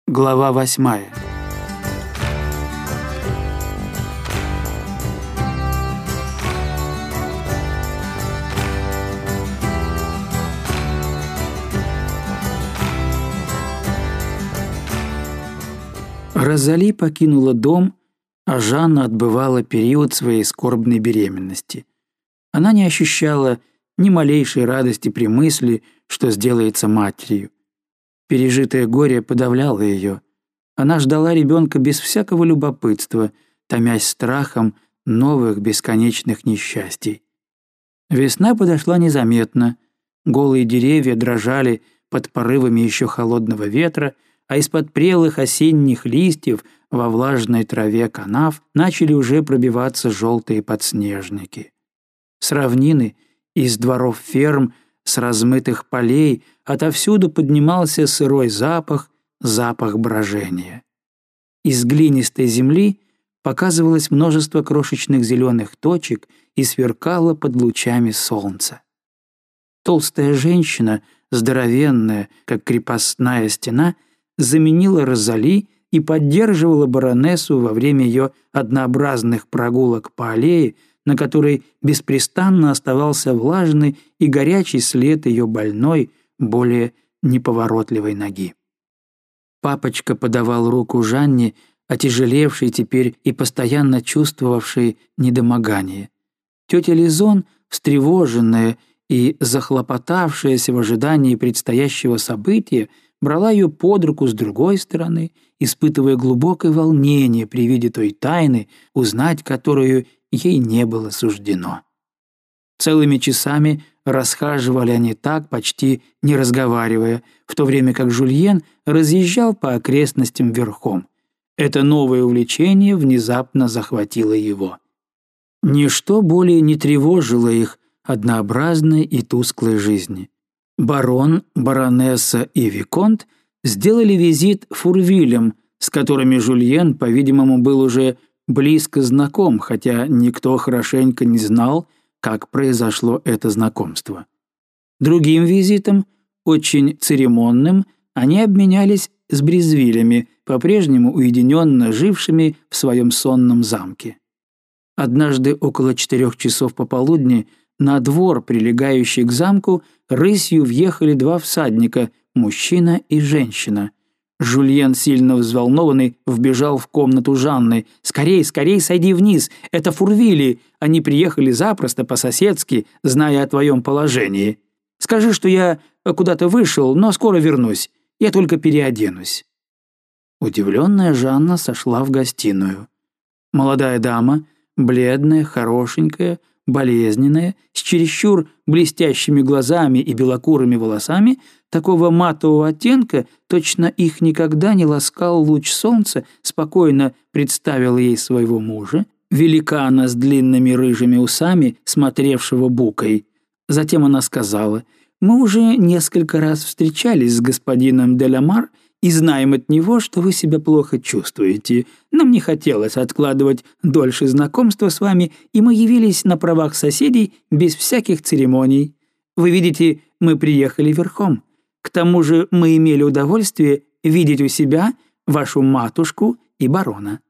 Глава 8. Розали покинула дом, а Жанна отбывала период своей скорбной беременности. Она не ощущала ни малейшей радости при мысли, что сделается матерью. Пережитое горе подавляло ее. Она ждала ребенка без всякого любопытства, томясь страхом новых бесконечных несчастий. Весна подошла незаметно. Голые деревья дрожали под порывами еще холодного ветра, а из-под прелых осенних листьев во влажной траве канав начали уже пробиваться желтые подснежники. С равнины, из дворов ферм, с размытых полей отовсюду поднимался сырой запах, запах брожения. Из глинистой земли показывалось множество крошечных зеленых точек и сверкало под лучами солнца. Толстая женщина, здоровенная, как крепостная стена, заменила Розали и поддерживала баронессу во время ее однообразных прогулок по аллее, на которой беспрестанно оставался влажный и горячий след ее больной, более неповоротливой ноги. Папочка подавал руку Жанне, отяжелевшей теперь и постоянно чувствовавшей недомогание. Тетя Лизон, встревоженная и захлопотавшаяся в ожидании предстоящего события, брала ее под руку с другой стороны, испытывая глубокое волнение при виде той тайны, узнать которую ей не было суждено. Целыми часами расхаживали они так, почти не разговаривая, в то время как Жюльен разъезжал по окрестностям верхом. Это новое увлечение внезапно захватило его. Ничто более не тревожило их однообразной и тусклой жизни. Барон, баронесса и виконт сделали визит Фурвилям, с которыми Жюльен, по-видимому, был уже близко знаком, хотя никто хорошенько не знал, как произошло это знакомство. Другим визитом, очень церемонным, они обменялись с Брезвилями, по-прежнему уединенно жившими в своем сонном замке. Однажды около 4 часов пополудни на двор, прилегающий к замку, рысью въехали 2 всадника, мужчина и женщина. Жюльен, сильно взволнованный, вбежал в комнату Жанны. «Скорей, скорей, сойди вниз! Это Фурвили! Они приехали запросто, по-соседски, зная о твоем положении. Скажи, что я куда-то вышел, но скоро вернусь. Я только переоденусь». Удивленная Жанна сошла в гостиную. Молодая дама, бледная, хорошенькая, болезненная, с чересчур блестящими глазами и белокурыми волосами, такого матового оттенка, точно их никогда не ласкал луч солнца, спокойно представила ей своего мужа, великана с длинными рыжими усами, смотревшего букой. Затем она сказала: «Мы уже несколько раз встречались с господином де ла Мар и знаем от него, что вы себя плохо чувствуете. Нам не хотелось откладывать дольше знакомства с вами, и мы явились на правах соседей без всяких церемоний. Вы видите, мы приехали верхом. К тому же мы имели удовольствие видеть у себя вашу матушку и барона».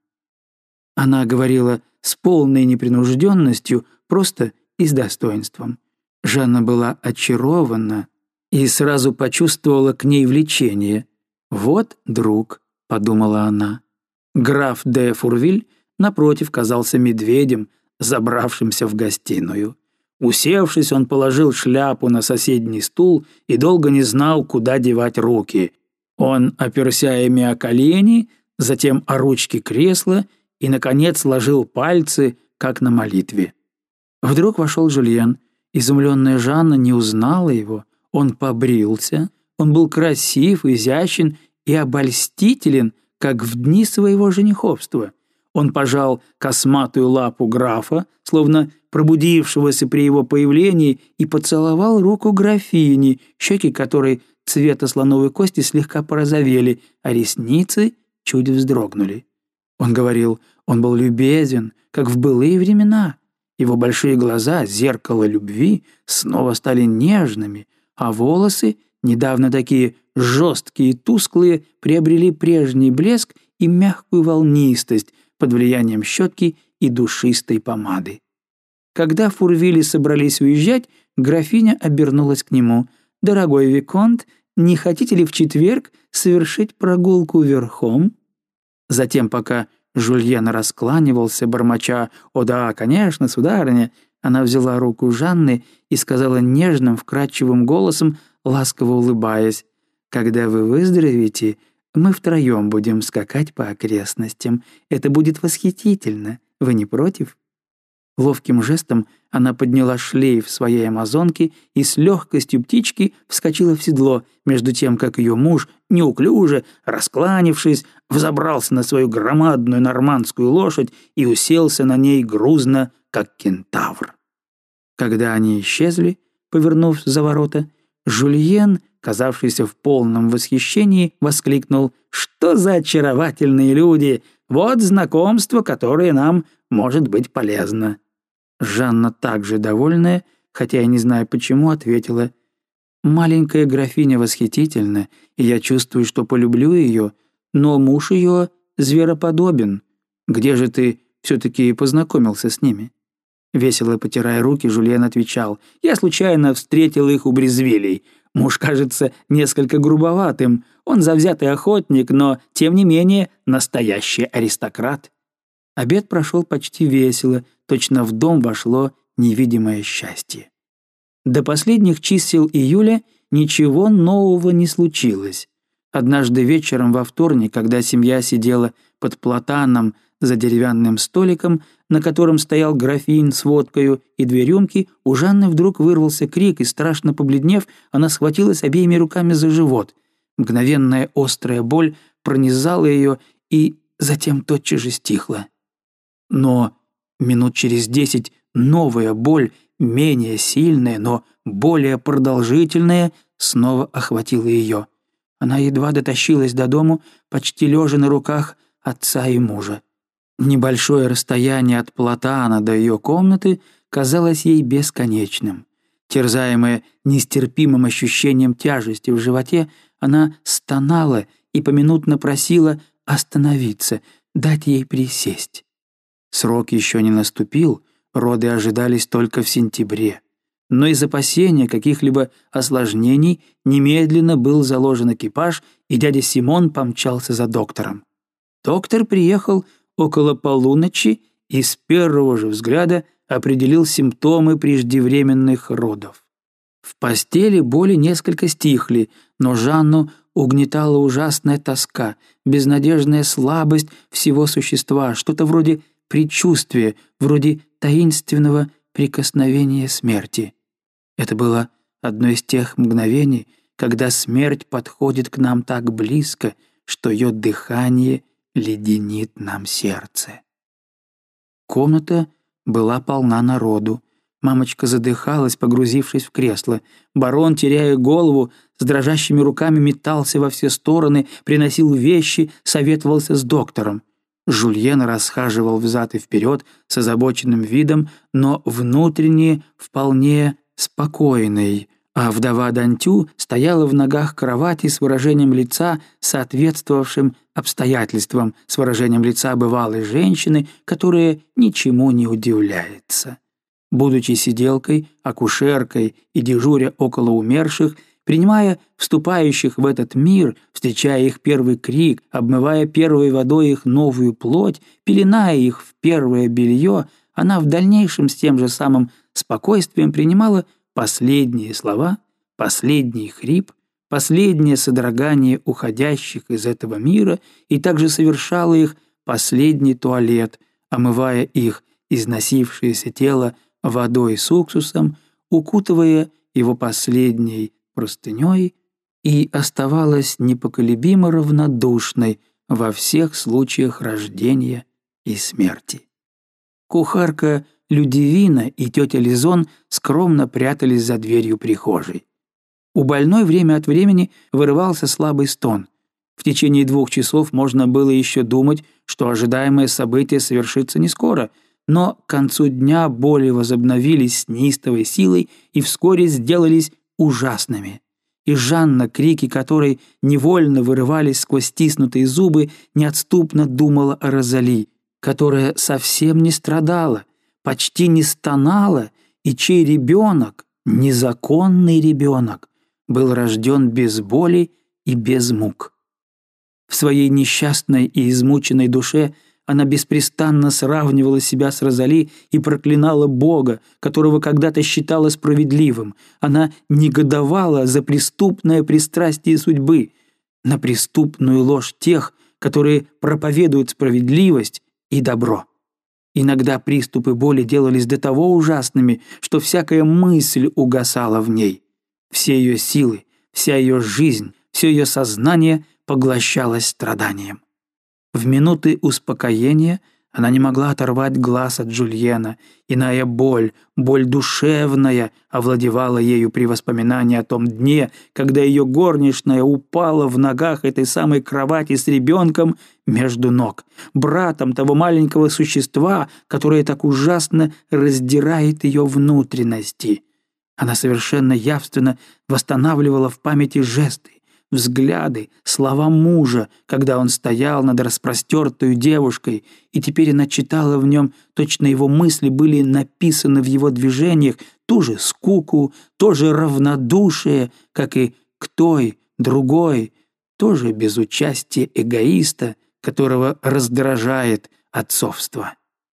Она говорила с полной непринужденностью, просто и с достоинством. Жанна была очарована и сразу почувствовала к ней влечение. «Вот друг», — подумала она. Граф де Фурвиль, напротив, казался медведем, забравшимся в гостиную. Усевшись, он положил шляпу на соседний стул и долго не знал, куда девать руки. Он оперся ими о колени, затем о ручки кресла и, наконец, сложил пальцы, как на молитве. Вдруг вошел Жюльен. Изумленная Жанна не узнала его. Он побрился. Он был красив, изящен и обольстителен, как в дни своего жениховства. Он пожал косматую лапу графа, словно пробудившегося при его появлении, и поцеловал руку графини, щеки которой цвета слоновой кости слегка порозовели, а ресницы чуть вздрогнули. Он говорил, он был любезен, как в былые времена. Его большие глаза, зеркало любви, снова стали нежными, а волосы, недавно такие жесткие и тусклые, приобрели прежний блеск и мягкую волнистость под влиянием щетки и душистой помады. Когда Фурвили собрались уезжать, графиня обернулась к нему. «Дорогой виконт, не хотите ли в четверг совершить прогулку верхом?» Затем, пока Жульен раскланивался, бормоча «О да, конечно, сударыня», она взяла руку Жанны и сказала нежным, вкрадчивым голосом, ласково улыбаясь: «Когда вы выздоровеете, мы втроем будем скакать по окрестностям. Это будет восхитительно. Вы не против?» Ловким жестом она подняла шлейф своей амазонки и с легкостью птички вскочила в седло, между тем, как ее муж, неуклюже, раскланившись, взобрался на свою громадную нормандскую лошадь и уселся на ней грузно, как кентавр. Когда они исчезли, повернув за ворота, Жульен, казавшийся в полном восхищении, воскликнул: «Что за очаровательные люди! Вот знакомство, которое нам может быть полезно!» Жанна, также довольная, хотя я не знаю почему, ответила: «Маленькая графиня восхитительна, и я чувствую, что полюблю ее, но муж ее звероподобен. Где же ты все-таки познакомился с ними?» Весело потирая руки, Жульен отвечал: «Я случайно встретил их у Брезвилей. Муж кажется несколько грубоватым. Он завзятый охотник, но, тем не менее, настоящий аристократ». Обед прошел почти весело, точно в дом вошло невидимое счастье. До последних чисел июля ничего нового не случилось. Однажды вечером во вторник, когда семья сидела под платаном за деревянным столиком, на котором стоял графин с водкою и 2 рюмки, у Жанны вдруг вырвался крик, и, страшно побледнев, она схватилась обеими руками за живот. Мгновенная острая боль пронизала ее и затем тотчас же стихла. Но минут через 10 новая боль, менее сильная, но более продолжительная, снова охватила ее. Она едва дотащилась до дому, почти лежа на руках отца и мужа. Небольшое расстояние от платана до ее комнаты казалось ей бесконечным. Терзаемая нестерпимым ощущением тяжести в животе, она стонала и поминутно просила остановиться, дать ей присесть. Срок еще не наступил, роды ожидались только в сентябре. Но из опасения каких-либо осложнений немедленно был заложен экипаж, и дядя Симон помчался за доктором. Доктор приехал около полуночи и с первого же взгляда определил симптомы преждевременных родов. В постели боли несколько стихли, но Жанну угнетала ужасная тоска, безнадежная слабость всего существа, что-то вроде предчувствия, вроде таинственного прикосновения смерти. Это было одно из тех мгновений, когда смерть подходит к нам так близко, что ее дыхание леденит нам сердце. Комната была полна народу. Мамочка задыхалась, погрузившись в кресло. Барон, теряя голову, с дрожащими руками метался во все стороны, приносил вещи, советовался с доктором. Жульен расхаживал взад и вперед с озабоченным видом, но внутренне вполне спокойный, а вдова Дантю стояла в ногах кровати с выражением лица, соответствовавшим обстоятельствам, с выражением лица бывалой женщины, которая ничему не удивляется. Будучи сиделкой, акушеркой и дежуря около умерших, принимая вступающих в этот мир, встречая их первый крик, обмывая первой водой их новую плоть, пеленая их в первое белье, она в дальнейшем с тем же самым спокойствием принимала последние слова, последний хрип, последнее содрогание уходящих из этого мира и также совершала их последний туалет, омывая их износившееся тело водой с уксусом, укутывая его последней простыней, и оставалась непоколебимо равнодушной во всех случаях рождения и смерти. Кухарка Людивина и тетя Лизон скромно прятались за дверью прихожей. У больной время от времени вырывался слабый стон. В течение 2 часов можно было еще думать, что ожидаемое событие совершится не скоро, но к концу дня боли возобновились с неистовой силой и вскоре сделались ужасными. и Жанна, крики которой невольно вырывались сквозь стиснутые зубы, неотступно думала о Розали, которая совсем не страдала, почти не стонала, и чей ребенок, незаконный ребенок, был рожден без боли и без мук. В своей несчастной и измученной душе она беспрестанно сравнивала себя с Розали и проклинала Бога, которого когда-то считала справедливым. Она негодовала за преступное пристрастие судьбы, на преступную ложь тех, которые проповедуют справедливость и добро. Иногда приступы боли делались до того ужасными, что всякая мысль угасала в ней. Все ее силы, вся ее жизнь, все ее сознание поглощалось страданием. В минуты успокоения она не могла оторвать глаз от Жюльена. Иная боль, боль душевная, овладевала ею при воспоминании о том дне, когда ее горничная упала в ногах этой самой кровати с ребенком между ног, братом того маленького существа, которое так ужасно раздирает ее внутренности. Она совершенно явственно восстанавливала в памяти жесты, взгляды, слова мужа, когда он стоял над распростертой девушкой, и теперь она читала в нем, точно его мысли были написаны в его движениях, ту же скуку, то же равнодушие, как и к той, другой, тоже без участия эгоиста, которого раздражает отцовство.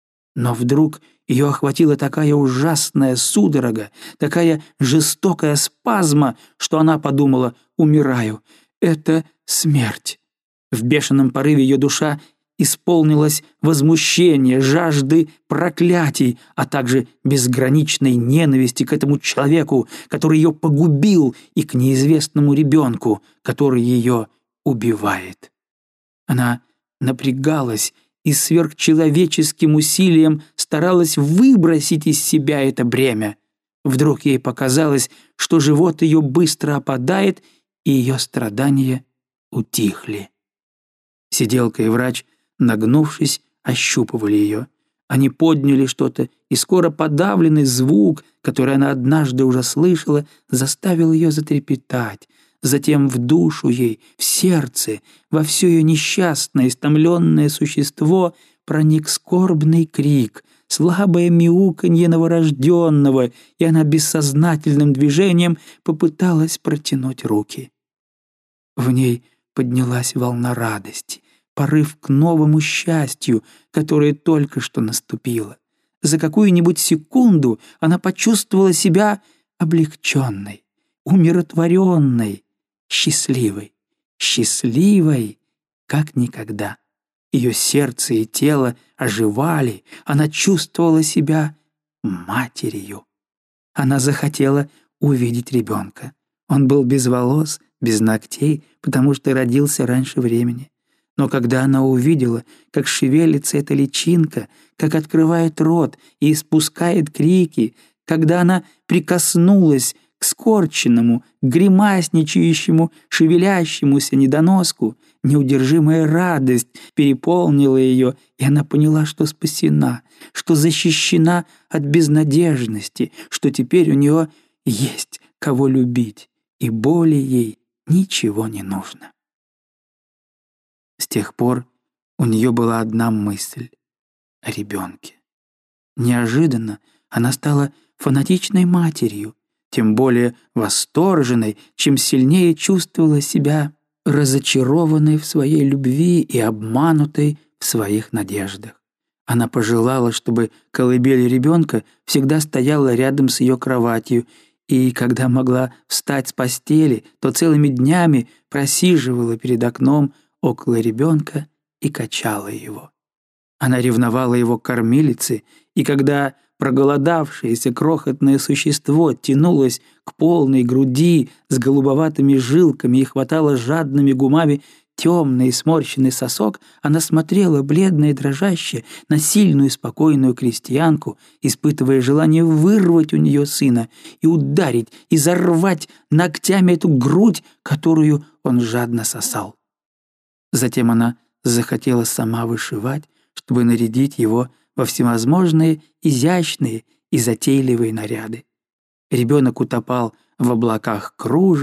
Но вдруг ее охватила такая ужасная судорога, такая жестокая спазма, что она подумала: «Умираю. Это смерть». В бешеном порыве ее душа исполнилась возмущения, жажды проклятий, а также безграничной ненависти к этому человеку, который ее погубил, и к неизвестному ребенку, который ее убивает. Она напрягалась и сверхчеловеческим усилием старалась выбросить из себя это бремя. Вдруг ей показалось, что живот ее быстро опадает, и ее страдания утихли. Сиделка и врач, нагнувшись, ощупывали ее. Они подняли что-то, и скоро подавленный звук, который она однажды уже слышала, заставил ее затрепетать. Затем в душу ей, в сердце, во все ее несчастное, истомленное существо проник скорбный крик, слабое мяуканье новорожденного, и она бессознательным движением попыталась протянуть руки. В ней поднялась волна радости, порыв к новому счастью, которое только что наступило. За какую-нибудь секунду она почувствовала себя облегченной, умиротворенной, счастливой, как никогда. Ее сердце и тело оживали, она чувствовала себя матерью. Она захотела увидеть ребенка. Он был без волос, без ногтей, потому что родился раньше времени. Но когда она увидела, как шевелится эта личинка, как открывает рот и испускает крики, когда она прикоснулась к скорченному, гримасничающему, шевелящемуся недоноску, неудержимая радость переполнила ее, и она поняла, что спасена, что защищена от безнадежности, что теперь у нее есть кого любить, и более ей ничего не нужно. С тех пор у нее была одна мысль — о ребенке. Неожиданно она стала фанатичной матерью, тем более восторженной, чем сильнее чувствовала себя разочарованной в своей любви и обманутой в своих надеждах. Она пожелала, чтобы колыбель ребенка всегда стояла рядом с ее кроватью, и когда могла встать с постели, то целыми днями просиживала перед окном около ребенка и качала его. Она ревновала его к кормилице, и когда проголодавшееся крохотное существо тянулось к полной груди с голубоватыми жилками и хватало жадными губами темный сморщенный сосок, она смотрела бледная и дрожащая на сильную спокойную крестьянку, испытывая желание вырвать у нее сына и ударить, и зарвать ногтями эту грудь, которую он жадно сосал. Затем она захотела сама вышивать, чтобы нарядить его во всевозможные изящные и затейливые наряды. Ребенок утопал в облаках кружев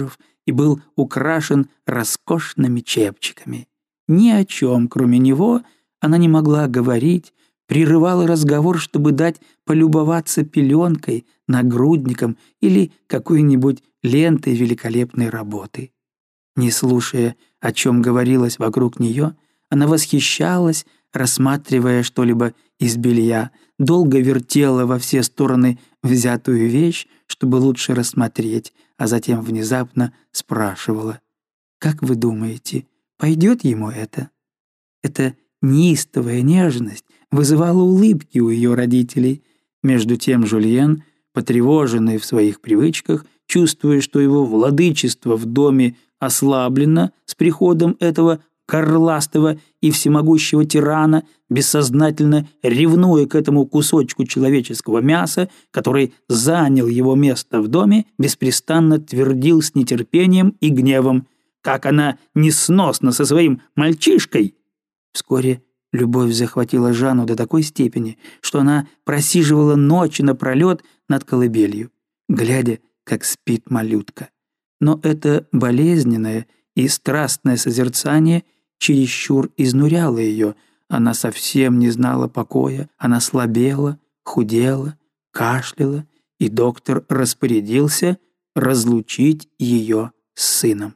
и был украшен роскошными чепчиками. Ни о чем, кроме него, она не могла говорить, прерывала разговор, чтобы дать полюбоваться пеленкой, нагрудником или какой-нибудь лентой великолепной работы. Не слушая, о чем говорилось вокруг нее, она восхищалась, рассматривая что-либо из белья, долго вертела во все стороны взятую вещь, чтобы лучше рассмотреть, а затем внезапно спрашивала: «Как вы думаете, пойдет ему это?» Эта неистовая нежность вызывала улыбки у ее родителей. Между тем Жюльен, потревоженный в своих привычках, чувствуя, что его владычество в доме ослаблено с приходом этого горластого и всемогущего тирана, бессознательно ревнуя к этому кусочку человеческого мяса, который занял его место в доме, беспрестанно твердил с нетерпением и гневом: «Как она несносна со своим мальчишкой!» Вскоре любовь захватила Жанну до такой степени, что она просиживала ночи напролет над колыбелью, глядя, как спит малютка. Но это болезненное и страстное созерцание чересчур изнуряло ее. Она совсем не знала покоя, она слабела, худела, кашляла, и доктор распорядился разлучить ее с сыном.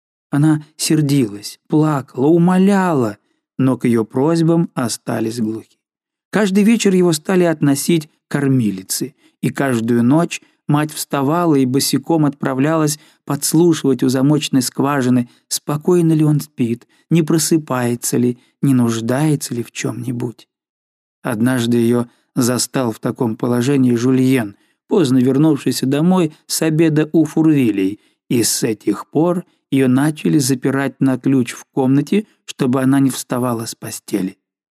Она сердилась, плакала, умоляла, но к ее просьбам остались глухи. Каждый вечер его стали относить к кормилице, и каждую ночь мать вставала и босиком отправлялась подслушивать у замочной скважины, спокойно ли он спит, не просыпается ли, не нуждается ли в чем-нибудь. Однажды ее застал в таком положении Жюльен, поздно вернувшийся домой с обеда у Фурвилей, и с этих пор ее начали запирать на ключ в комнате, чтобы она не вставала с постели.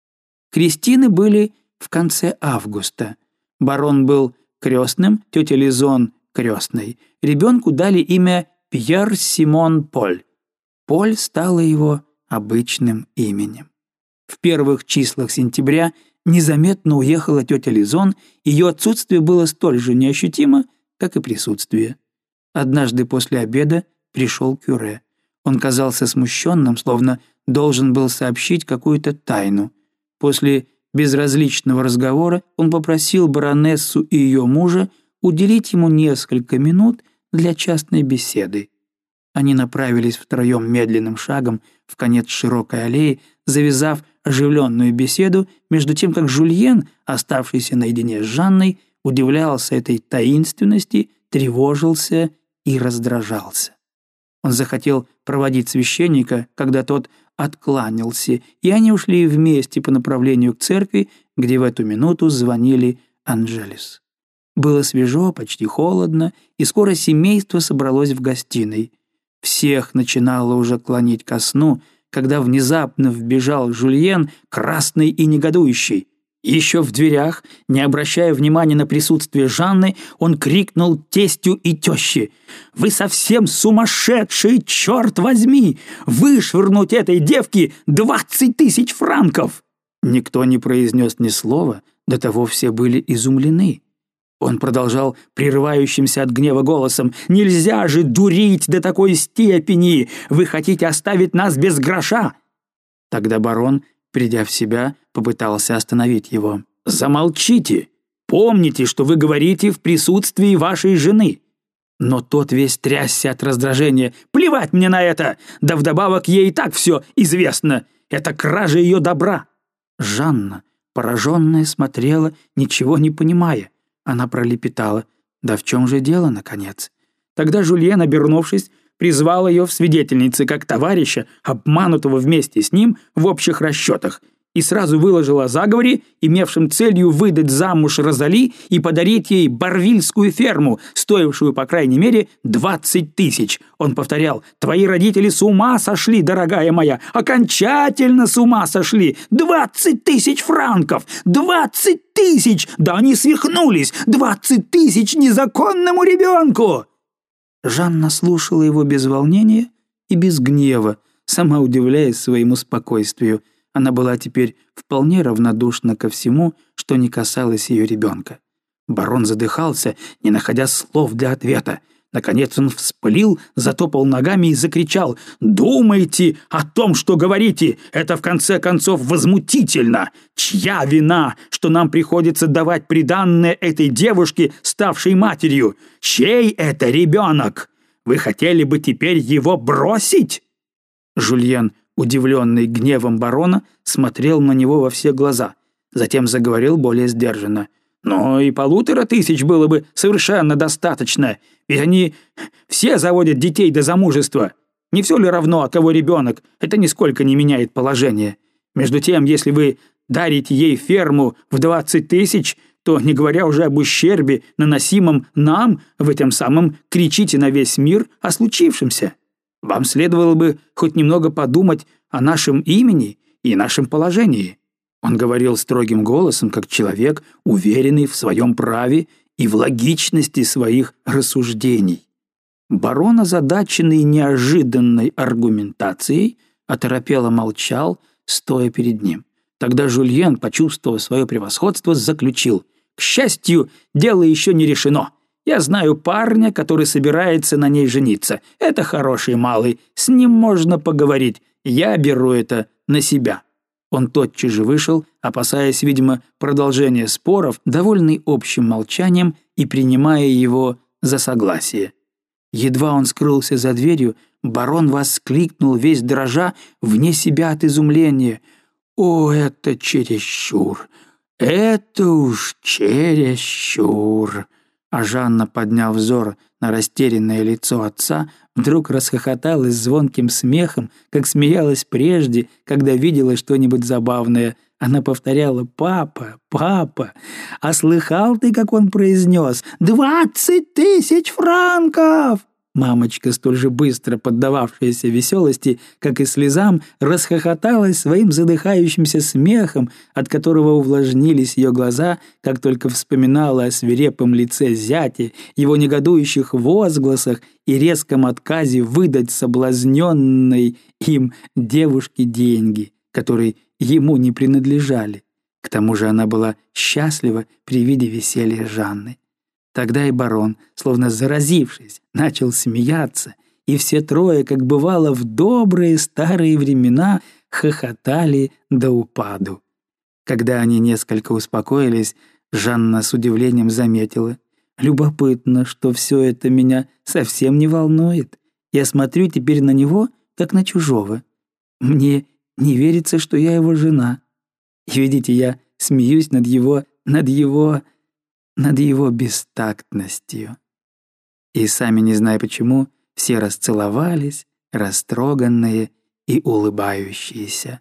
Крестины были в конце августа. Барон был крестным, тетя Лизон — крестной. Ребенку дали имя Пьер Симон Поль. Поль стало его обычным именем. В первых числах сентября незаметно уехала тетя Лизон, ее отсутствие было столь же неощутимо, как и присутствие. Однажды после обеда пришел кюре. Он казался смущенным, словно должен был сообщить какую-то тайну. После безразличного разговора он попросил баронессу и ее мужа уделить ему несколько минут для частной беседы. Они направились втроем медленным шагом в конец широкой аллеи, завязав оживленную беседу, между тем как Жюльен, оставшийся наедине с Жанной, удивлялся этой таинственности, тревожился и раздражался. Он захотел проводить священника, когда тот откланялся, и они ушли вместе по направлению к церкви, где в эту минуту звонили Анжелес. Было свежо, почти холодно, и скоро семейство собралось в гостиной. Всех начинало уже клонить ко сну, когда внезапно вбежал Жюльен, красный и негодующий. Еще в дверях, не обращая внимания на присутствие Жанны, он крикнул тестю и теще: «Вы совсем сумасшедшие, черт возьми! Вышвырнуть этой девке 20 000 франков!» Никто не произнес ни слова, до того все были изумлены. Он продолжал прерывающимся от гнева голосом: «Нельзя же дурить до такой степени! Вы хотите оставить нас без гроша!» Тогда барон, придя в себя, попытался остановить его. «Замолчите! Помните, что вы говорите в присутствии вашей жены!» Но тот весь трясся от раздражения. «Плевать мне на это! Да вдобавок ей и так все известно! Это кража ее добра!» Жанна, пораженная, смотрела, ничего не понимая. Она пролепетала: «Да в чем же дело, наконец?» Тогда Жюльен, обернувшись, призвал ее в свидетельницы как товарища, обманутого вместе с ним в общих расчетах, и сразу выложил о заговоре, имевшем целью выдать замуж Розали и подарить ей барвильскую ферму, стоившую, по крайней мере, 20 000. Он повторял: «Твои родители с ума сошли, дорогая моя, окончательно с ума сошли! 20 000 франков! 20 000! Да они свихнулись! 20 000 незаконному ребенку!» Жанна слушала его без волнения и без гнева, сама удивляясь своему спокойствию. Она была теперь вполне равнодушна ко всему, что не касалось ее ребенка. Барон задыхался, не находя слов для ответа. Наконец он вспылил, затопал ногами и закричал: «Думайте о том, что говорите! Это, в конце концов, возмутительно! Чья вина, что нам приходится давать приданное этой девушке, ставшей матерью? Чей это ребенок? Вы хотели бы теперь его бросить?» Жульен, удивленный гневом барона, смотрел на него во все глаза. Затем заговорил более сдержанно. «Но и 1500 было бы совершенно достаточно, ведь они все заводят детей до замужества. Не все ли равно, от кого ребенок? Это нисколько не меняет положение. Между тем, если вы дарите ей ферму в 20 000, то, не говоря уже об ущербе, наносимом нам, вы тем самым кричите на весь мир о случившемся. Вам следовало бы хоть немного подумать о нашем имени и нашем положении». Он говорил строгим голосом, как человек, уверенный в своем праве и в логичности своих рассуждений. Барон, озадаченный неожиданной аргументацией, оторопело молчал, стоя перед ним. Тогда Жульен, почувствовав свое превосходство, заключил: «К счастью, дело еще не решено. Я знаю парня, который собирается на ней жениться. Это хороший малый, с ним можно поговорить. Я беру это на себя». Он тотчас же вышел, опасаясь, видимо, продолжения споров, довольный общим молчанием и принимая его за согласие. Едва он скрылся за дверью, барон воскликнул, весь дрожа, вне себя от изумления: «О, это чересчур! Это уж чересчур!» А Жанна, подняв взор на растерянное лицо отца, вдруг расхохоталась звонким смехом, как смеялась прежде, когда видела что-нибудь забавное. Она повторяла: «Папа, папа, а слыхал ты, как он произнес: 20 000 франков?» Мамочка, столь же быстро поддававшаяся веселости, как и слезам, расхохоталась своим задыхающимся смехом, от которого увлажнились ее глаза, как только вспоминала о свирепом лице зятя, его негодующих возгласах и резком отказе выдать соблазненной им девушке деньги, которые ему не принадлежали. К тому же она была счастлива при виде веселья Жанны. Тогда и барон, словно заразившись, начал смеяться, и все трое, как бывало в добрые старые времена, хохотали до упаду. Когда они несколько успокоились, Жанна с удивлением заметила: «Любопытно, что все это меня совсем не волнует. Я смотрю теперь на него, как на чужого. Мне не верится, что я его жена. И видите, я смеюсь над его бестактностью». И сами, не зная почему, все расцеловались, растроганные и улыбающиеся.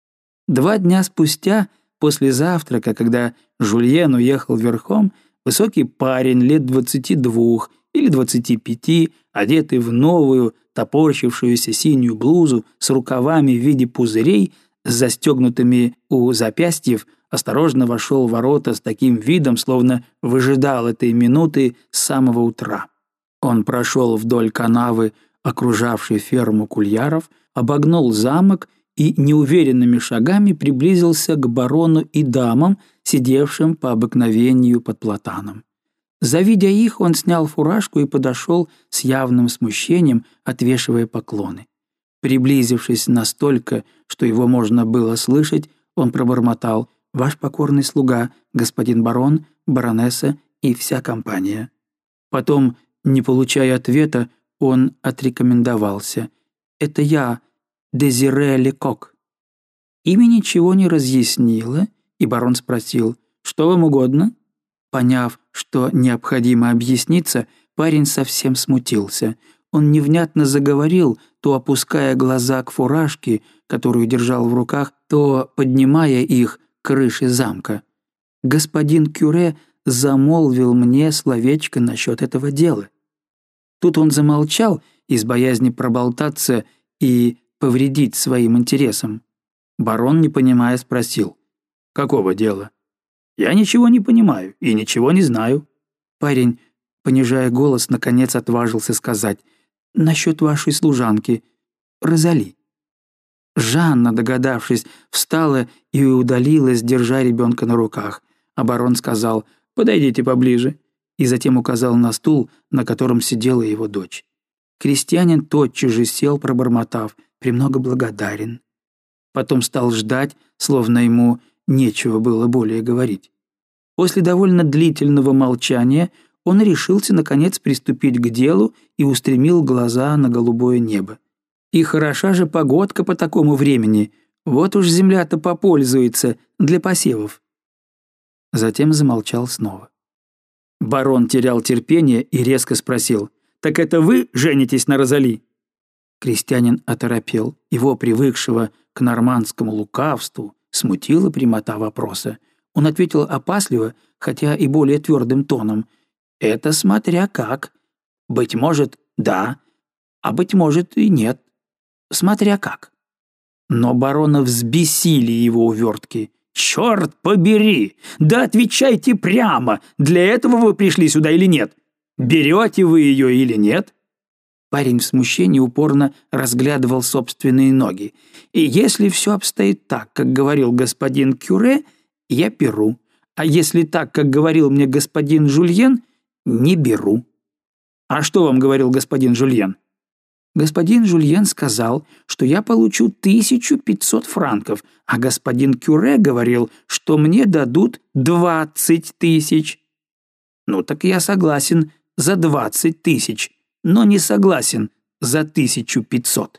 2 дня спустя, после завтрака, когда Жульен уехал верхом, высокий парень лет 22 или 25, одетый в новую, топорщившуюся синюю блузу с рукавами в виде пузырей, с застегнутыми у запястьев, осторожно вошел в ворота с таким видом, словно выжидал этой минуты с самого утра. Он прошел вдоль канавы, окружавшей ферму Кульяров, обогнул замок и неуверенными шагами приблизился к барону и дамам, сидевшим по обыкновению под платаном. Завидя их, он снял фуражку и подошел с явным смущением, отвешивая поклоны. Приблизившись настолько, что его можно было слышать, он пробормотал: «Ваш покорный слуга, господин барон, баронесса и вся компания». Потом, не получая ответа, он отрекомендовался: «Это я, Дезире Лекок». Имя ничего не разъяснило, и барон спросил: «Что вам угодно?» Поняв, что необходимо объясниться, парень совсем смутился. Он невнятно заговорил, то опуская глаза к фуражке, которую держал в руках, то поднимая их к крыше замка. «Господин Кюре замолвил мне словечко насчет этого дела». Тут он замолчал из боязни проболтаться и повредить своим интересам. Барон, не понимая, спросил: «Какого дела?» «Я ничего не понимаю и ничего не знаю». Парень, понижая голос, наконец отважился сказать: «Насчет вашей служанки, Розали». Жанна, догадавшись, встала и удалилась, держа ребенка на руках. А барон сказал: «Подойдите поближе. и затем указал на стул, на котором сидела его дочь. Крестьянин тотчас же сел, пробормотав: «Премного благодарен». Потом стал ждать, словно ему нечего было более говорить. После довольно длительного молчания он решился, наконец, приступить к делу и устремил глаза на голубое небо. «И хороша же погодка по такому времени, вот уж земля-то попользуется для посевов». Затем замолчал снова. Барон терял терпение и резко спросил: «Так это вы женитесь на Розали?» Крестьянин оторопел. Его, привыкшего к нормандскому лукавству, смутила прямота вопроса. Он ответил опасливо, хотя и более твердым тоном: «Это смотря как. Быть может, да, а быть может и нет. Смотря как». Но барона взбесили его увертки. «Черт побери! Да отвечайте прямо! Для этого вы пришли сюда или нет? Берете вы ее или нет?» Парень в смущении упорно разглядывал собственные ноги. «И если все обстоит так, как говорил господин Кюре, я беру. А если так, как говорил мне господин Жульен, не беру». «А что вам говорил господин Жульен?» «Господин Жульен сказал, что я получу 1500 франков, а господин Кюре говорил, что мне дадут 20 000. Ну так я согласен за 20 000, но не согласен за 1500.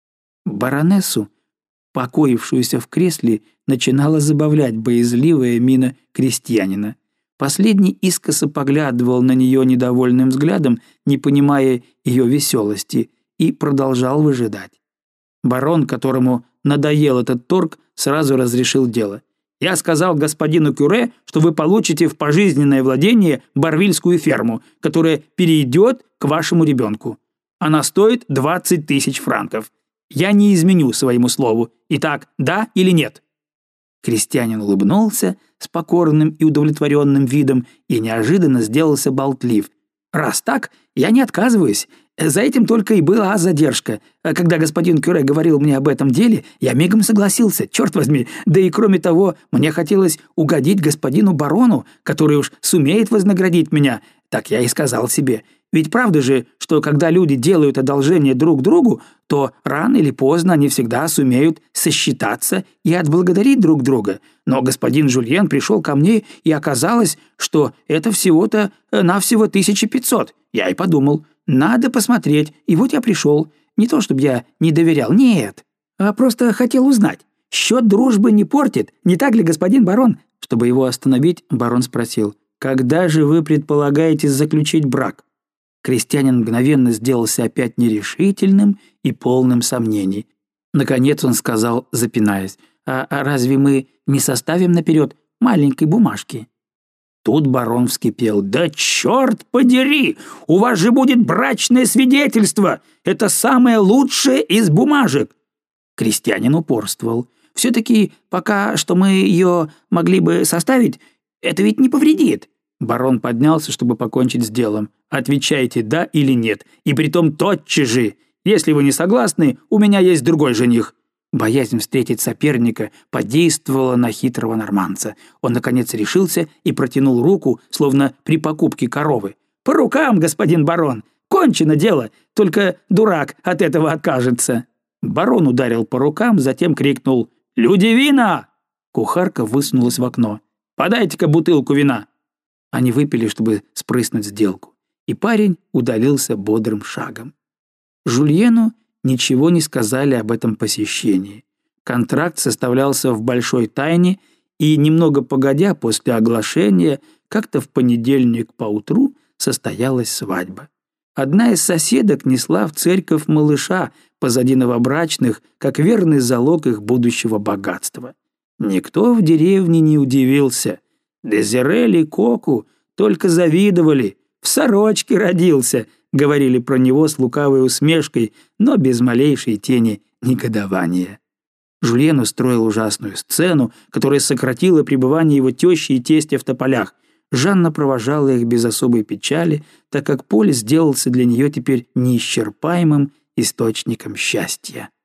Баронессу, покоившуюся в кресле, начинала забавлять боязливая мина крестьянина. Последний искоса поглядывал на нее недовольным взглядом, не понимая ее веселости, и продолжал выжидать. Барон, которому надоел этот торг, сразу разрешил дело. «Я сказал господину Кюре, что вы получите в пожизненное владение Барвильскую ферму, которая перейдет к вашему ребенку. Она стоит 20 000 франков. Я не изменю своему слову. Итак, да или нет?» Крестьянин улыбнулся с покорным и удовлетворенным видом и неожиданно сделался болтлив. «Раз так, я не отказываюсь. За этим только и была задержка. Когда господин Кюре говорил мне об этом деле, я мигом согласился, черт возьми. Да и кроме того, мне хотелось угодить господину барону, который уж сумеет вознаградить меня. Так я и сказал себе. Ведь правда же, что когда люди делают одолжение друг другу, то рано или поздно они всегда сумеют сосчитаться и отблагодарить друг друга. Но господин Жульен пришел ко мне, и оказалось, что это всего-то навсего 1500. Я и подумал, надо посмотреть, и вот я пришел. Не то чтобы я не доверял, нет, а просто хотел узнать. Счет дружбы не портит, не так ли, господин барон?» Чтобы его остановить, барон спросил: «Когда же вы предполагаете заключить брак?» Крестьянин мгновенно сделался опять нерешительным и полным сомнений. Наконец он сказал, запинаясь: «А разве мы не составим наперед маленькой бумажки?» Тут барон вскипел. «Да черт подери! У вас же будет брачное свидетельство! Это самое лучшее из бумажек!» Крестьянин упорствовал. «Все-таки пока что мы ее могли бы составить, это ведь не повредит». Барон поднялся, чтобы покончить с делом. «Отвечайте, да или нет, и притом тотчас же. Если вы не согласны, у меня есть другой жених». Боязнь встретить соперника подействовала на хитрого нормандца. Он, наконец, решился и протянул руку, словно при покупке коровы. «По рукам, господин барон! Кончено дело! Только дурак от этого откажется!» Барон ударил по рукам, затем крикнул: «Людивина!» Кухарка высунулась в окно. «Подайте-ка бутылку вина!» Они выпили, чтобы спрыснуть сделку, и парень удалился бодрым шагом. Жульену ничего не сказали об этом посещении. Контракт составлялся в большой тайне, и немного погодя после оглашения, как-то в понедельник поутру состоялась свадьба. Одна из соседок несла в церковь малыша позади новобрачных, как верный залог их будущего богатства. Никто в деревне не удивился. Дезире Ликоку только завидовали. «В сорочке родился», — говорили про него с лукавой усмешкой, но без малейшей тени негодования. Жульен устроил ужасную сцену, которая сократила пребывание его тещи и тестя в тополях. Жанна провожала их без особой печали, так как Поль сделался для нее теперь неисчерпаемым источником счастья.